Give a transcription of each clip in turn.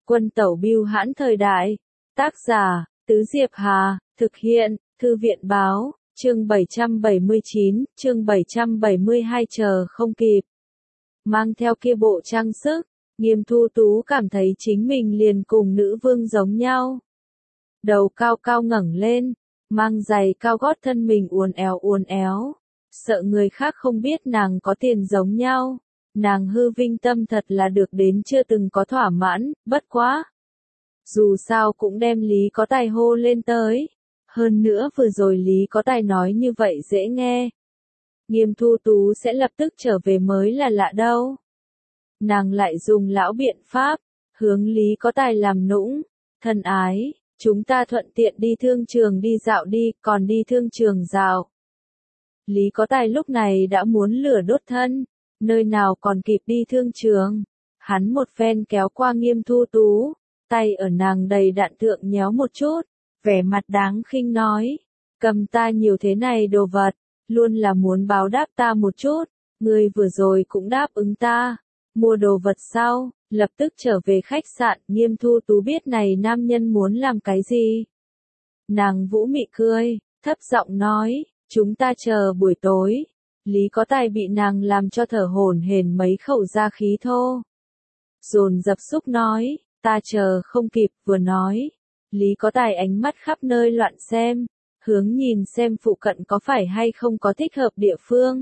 Quân tẩu bưu hãn thời đại. Tác giả, Tứ Diệp Hà, thực hiện, Thư viện báo, chương 779, chương 772 chờ không kịp. Mang theo kia bộ trang sức, Nghiêm Thu Tú cảm thấy chính mình liền cùng nữ vương giống nhau. Đầu cao cao ngẩng lên, mang giày cao gót thân mình uốn éo. Sợ người khác không biết nàng có tiền giống nhau. Nàng hư vinh tâm thật là được đến chưa từng có thỏa mãn, bất quá. Dù sao cũng đem Lý Có Tài hô lên tới. Hơn nữa vừa rồi Lý Có Tài nói như vậy dễ nghe. Nghiêm Thu Tú sẽ lập tức trở về mới là lạ đâu. Nàng lại dùng lão biện pháp, hướng Lý Có Tài làm nũng. Thân ái, chúng ta thuận tiện đi thương trường đi dạo đi, còn đi thương trường dạo. Lý Có Tài lúc này đã muốn lửa đốt thân, nơi nào còn kịp đi thương trường. Hắn một phen kéo qua Nghiêm Thu Tú, tay ở nàng đầy đặn thượng nhéo một chút, vẻ mặt đáng khinh nói, cầm ta nhiều thế này đồ vật, luôn là muốn báo đáp ta một chút, ngươi vừa rồi cũng đáp ứng ta, mua đồ vật sau, lập tức trở về khách sạn. Nghiêm Thu Tú biết này nam nhân muốn làm cái gì. Nàng vũ mị cười, thấp giọng nói, chúng ta chờ buổi tối. Lý Có Tài bị nàng làm cho thở hổn hển mấy khẩu ra khí thô. Dồn dập xúc nói, ta chờ không kịp. Vừa nói, Lý Có Tài ánh mắt khắp nơi loạn xem, hướng nhìn xem phụ cận có phải hay không có thích hợp địa phương.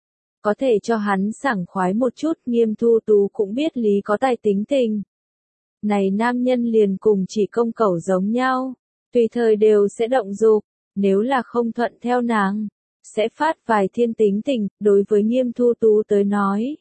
Có thể cho hắn sảng khoái một chút. Nghiêm Thu Tú cũng biết Lý Có Tài tính tình. Này nam nhân liền cùng chỉ công cẩu giống nhau, tùy thời đều sẽ động dục, nếu là không thuận theo nàng, sẽ phát vài thiên tính tình. Đối với Nghiêm Thu Tú tới nói,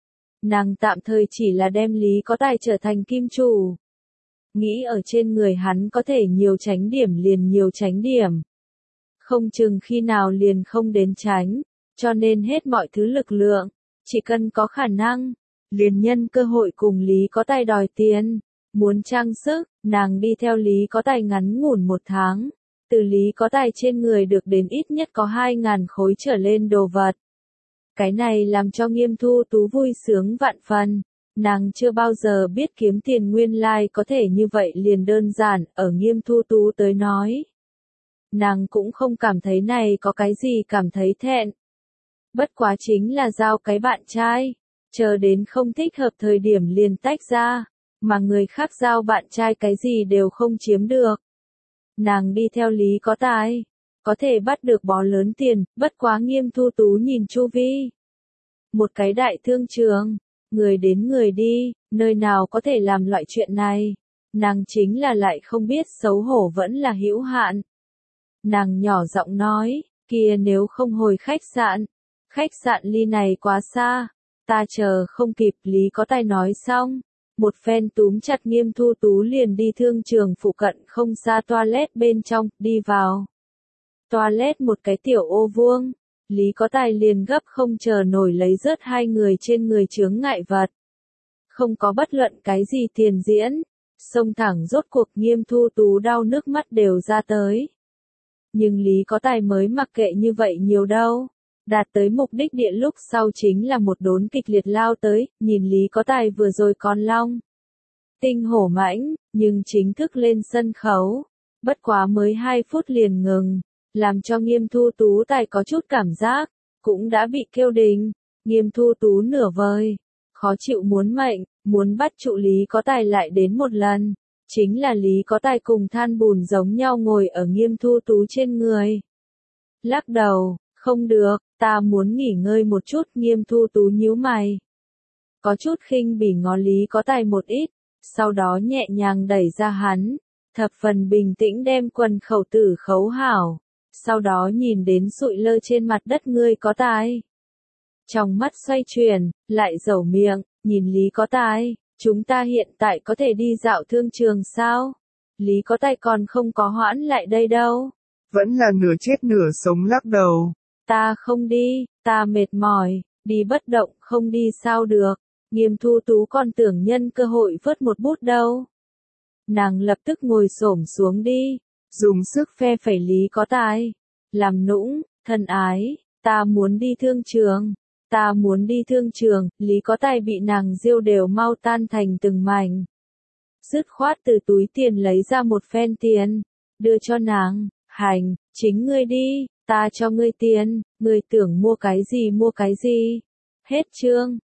nàng tạm thời chỉ là đem Lý Có Tài trở thành kim chủ. Nghĩ ở trên người hắn có thể nhiều tránh điểm liền nhiều tránh điểm. Không chừng khi nào liền không đến tránh, cho nên hết mọi thứ lực lượng, chỉ cần có khả năng, liền nhân cơ hội cùng Lý Có Tài đòi tiền. Muốn trang sức, nàng đi theo Lý Có Tài ngắn ngủn một tháng. Từ Lý Có Tài trên người được đến ít nhất có 2.000 khối trở lên đồ vật. Cái này làm cho Nghiêm Thu Tú vui sướng vạn phần. Nàng chưa bao giờ biết kiếm tiền nguyên lai có thể như vậy liền đơn giản. Ở Nghiêm Thu Tú tới nói, nàng cũng không cảm thấy này có cái gì cảm thấy thẹn. Bất quá chính là giao cái bạn trai, chờ đến không thích hợp thời điểm liền tách ra, mà người khác giao bạn trai cái gì đều không chiếm được. Nàng đi theo Lý Có Tài, có thể bắt được bó lớn tiền. Bất quá Nghiêm Thu Tú nhìn chu vi, một cái đại thương trường, người đến người đi, nơi nào có thể làm loại chuyện này. Nàng chính là lại không biết xấu hổ vẫn là hữu hạn. Nàng nhỏ giọng nói, kia nếu không hồi khách sạn ly này quá xa, ta chờ không kịp. Lý Có Tài nói xong, một phen túm chặt Nghiêm Thu Tú liền đi thương trường phụ cận không xa toilet bên trong, đi vào. Toilet một cái tiểu ô vuông, Lý Có Tài liền gấp không chờ nổi lấy rớt hai người trên người chướng ngại vật. Không có bất luận cái gì tiền diễn, xông thẳng rốt cuộc. Nghiêm Thu Tú đau nước mắt đều ra tới. Nhưng Lý Có Tài mới mặc kệ như vậy nhiều đâu. Đạt tới mục đích địa lúc sau chính là một đốn kịch liệt lao tới. Nhìn Lý Có Tài vừa rồi còn long tinh hổ mãnh, nhưng chính thức lên sân khấu, bất quá mới 2 phút liền ngừng, làm cho Nghiêm Thu Tú Tài có chút cảm giác, cũng đã bị kêu đình. Nghiêm Thu Tú nửa vời, khó chịu muốn mệnh, muốn bắt trụ Lý Có Tài lại đến một lần, chính là Lý Có Tài cùng than bùn giống nhau ngồi ở Nghiêm Thu Tú trên người. Lắc đầu, không được, ta muốn nghỉ ngơi một chút. Nghiêm Thu Tú nhíu mày, có chút khinh bỉ ngó Lý Có Tài một ít, sau đó nhẹ nhàng đẩy ra hắn, thập phần bình tĩnh đem quần khẩu tử khấu hảo, sau đó nhìn đến sụi lơ trên mặt đất Ngươi Có Tài. Trong mắt xoay chuyển, lại dẩu miệng, nhìn Lý Có Tài, chúng ta hiện tại có thể đi dạo thương trường sao? Lý Có Tài còn không có hoãn lại đây đâu. Vẫn là nửa chết nửa sống lắc đầu. Ta không đi, ta mệt mỏi, đi bất động không đi sao được. Nghiêm Thu Tú còn tưởng nhân cơ hội vớt một bút đâu. Nàng lập tức ngồi xổm xuống đi, dùng sức phe phẩy Lý Có Tài, làm nũng, thân ái, ta muốn đi thương trường, ta muốn đi thương trường. Lý Có Tài bị nàng giêu đều mau tan thành từng mảnh. dứt khoát từ túi tiền lấy ra một phen tiền, đưa cho nàng, hành, chính ngươi đi, ta cho ngươi tiền, ngươi tưởng mua cái gì mua cái gì. Hết chương.